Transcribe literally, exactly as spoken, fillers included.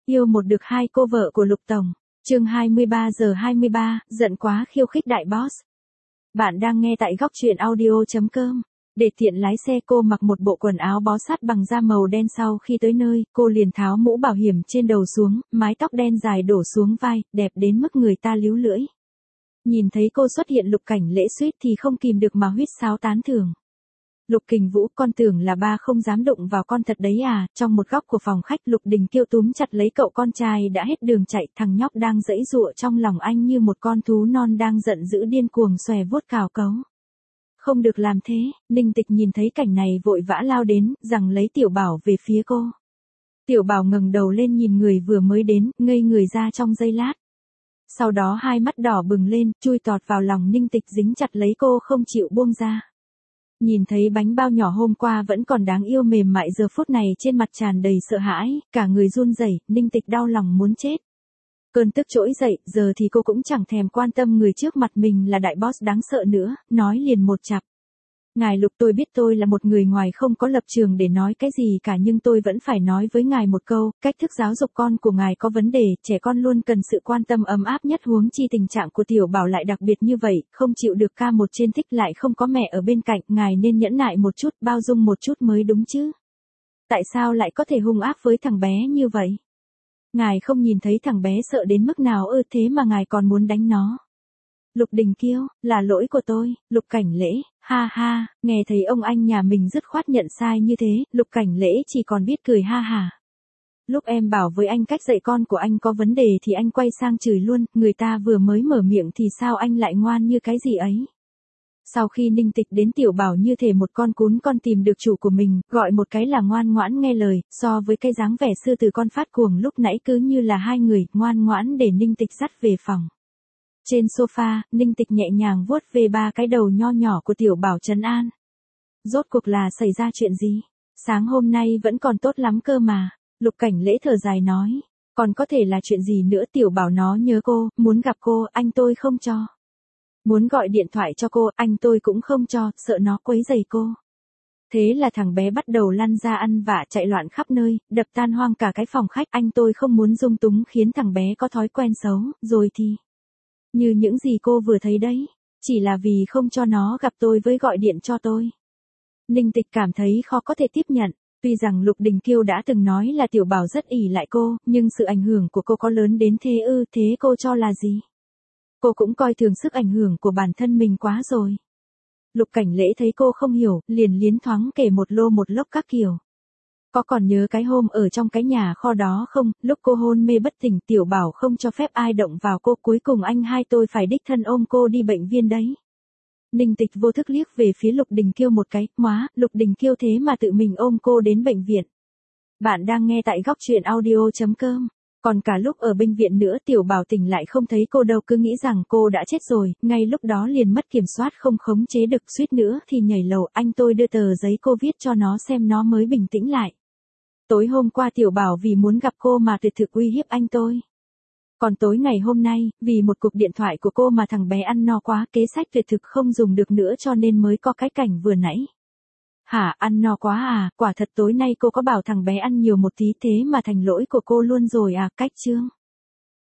Yêu một được hai cô vợ của Lục Tổng. Chương hai mươi ba giờ hai mươi ba, giận quá khiêu khích đại boss. Bạn đang nghe tại góc truyện audio chấm com. Để tiện lái xe, cô mặc một bộ quần áo bó sát bằng da màu đen. Sau khi tới nơi, cô liền tháo mũ bảo hiểm trên đầu xuống, mái tóc đen dài đổ xuống vai, đẹp đến mức người ta líu lưỡi. Nhìn thấy cô xuất hiện, Lục Cảnh Lễ suýt thì không kìm được mà huýt sáo tán thưởng. Lục Kình Vũ, con tưởng là ba không dám đụng vào con thật đấy à? Trong một góc của phòng khách, Lục Đình Kiêu túm chặt lấy cậu con trai đã hết đường chạy, thằng nhóc đang giãy giụa trong lòng anh như một con thú non đang giận dữ điên cuồng xòe vuốt cào cấu. Không được làm thế. Ninh Tịch nhìn thấy cảnh này vội vã lao đến, giằng lấy Tiểu Bảo về phía cô. Tiểu Bảo ngẩng đầu lên nhìn người vừa mới đến, ngây người ra trong giây lát. Sau đó hai mắt đỏ bừng lên, chui tọt vào lòng Ninh Tịch, dính chặt lấy cô không chịu buông ra. Nhìn thấy bánh bao nhỏ hôm qua vẫn còn đáng yêu mềm mại, giờ phút này trên mặt tràn đầy sợ hãi, cả người run rẩy, Ninh Tịch đau lòng muốn chết. Cơn tức trỗi dậy, giờ thì cô cũng chẳng thèm quan tâm người trước mặt mình là đại boss đáng sợ nữa, nói liền một chặp. Ngài Lục, tôi biết tôi là một người ngoài không có lập trường để nói cái gì cả, nhưng tôi vẫn phải nói với ngài một câu, cách thức giáo dục con của ngài có vấn đề, trẻ con luôn cần sự quan tâm ấm áp nhất, huống chi tình trạng của Tiểu Bảo lại đặc biệt như vậy, không chịu được ca một trên thích lại không có mẹ ở bên cạnh, ngài nên nhẫn nại một chút, bao dung một chút mới đúng chứ. Tại sao lại có thể hung ác với thằng bé như vậy? Ngài không nhìn thấy thằng bé sợ đến mức nào ư, thế mà ngài còn muốn đánh nó. Lục Đình Kiêu, là lỗi của tôi. Lục Cảnh Lễ, ha ha, nghe thấy ông anh nhà mình dứt khoát nhận sai như thế, Lục Cảnh Lễ chỉ còn biết cười ha hả. Lúc em bảo với anh cách dạy con của anh có vấn đề thì anh quay sang chửi luôn, người ta vừa mới mở miệng thì sao anh lại ngoan như cái gì ấy. Sau khi Ninh Tịch đến, Tiểu Bảo như thể một con cún con tìm được chủ của mình, gọi một cái là ngoan ngoãn nghe lời, so với cái dáng vẻ sư tử con phát cuồng lúc nãy cứ như là hai người, ngoan ngoãn để Ninh Tịch dắt về phòng. Trên sofa, Ninh Tịch nhẹ nhàng vuốt về ba cái đầu nho nhỏ của Tiểu Bảo trấn an. Rốt cuộc là xảy ra chuyện gì? Sáng hôm nay vẫn còn tốt lắm cơ mà. Lục Cảnh Lễ thở dài nói. Còn có thể là chuyện gì nữa? Tiểu Bảo nó nhớ cô, muốn gặp cô, anh tôi không cho. Muốn gọi điện thoại cho cô, anh tôi cũng không cho, sợ nó quấy rầy cô. Thế là thằng bé bắt đầu lăn ra ăn vạ chạy loạn khắp nơi, đập tan hoang cả cái phòng khách. Anh tôi không muốn dung túng khiến thằng bé có thói quen xấu, rồi thì... Như những gì cô vừa thấy đấy, chỉ là vì không cho nó gặp tôi với gọi điện cho tôi. Ninh Tịch cảm thấy khó có thể tiếp nhận, tuy rằng Lục Đình Kiêu đã từng nói là Tiểu Bảo rất ỷ lại cô, nhưng sự ảnh hưởng của cô có lớn đến thế ư? Thế cô cho là gì? Cô cũng coi thường sức ảnh hưởng của bản thân mình quá rồi. Lục Cảnh Lễ thấy cô không hiểu, liền liến thoáng kể một lô một lốc các kiểu. Có còn nhớ cái hôm ở trong cái nhà kho đó không, lúc cô hôn mê bất tỉnh, Tiểu Bảo không cho phép ai động vào cô, cuối cùng anh hai tôi phải đích thân ôm cô đi bệnh viên đấy. Ninh Tịch vô thức liếc về phía Lục Đình Kiêu một cái, móa, Lục Đình Kiêu thế mà tự mình ôm cô đến bệnh viện. Bạn đang nghe tại góc truyện audio chấm com. Còn cả lúc ở bệnh viện nữa, Tiểu Bảo tỉnh lại không thấy cô đâu, cứ nghĩ rằng cô đã chết rồi, ngay lúc đó liền mất kiểm soát không khống chế được, suýt nữa thì nhảy lầu. Anh tôi đưa tờ giấy cô viết cho nó xem nó mới bình tĩnh lại. Tối hôm qua Tiểu Bảo vì muốn gặp cô mà tuyệt thực uy hiếp anh tôi. Còn tối ngày hôm nay, vì một cuộc điện thoại của cô mà thằng bé ăn no quá, kế sách tuyệt thực không dùng được nữa cho nên mới có cái cảnh vừa nãy. Hả, ăn no quá à, quả thật tối nay cô có bảo thằng bé ăn nhiều một tí thế mà thành lỗi của cô luôn rồi à, cách chương.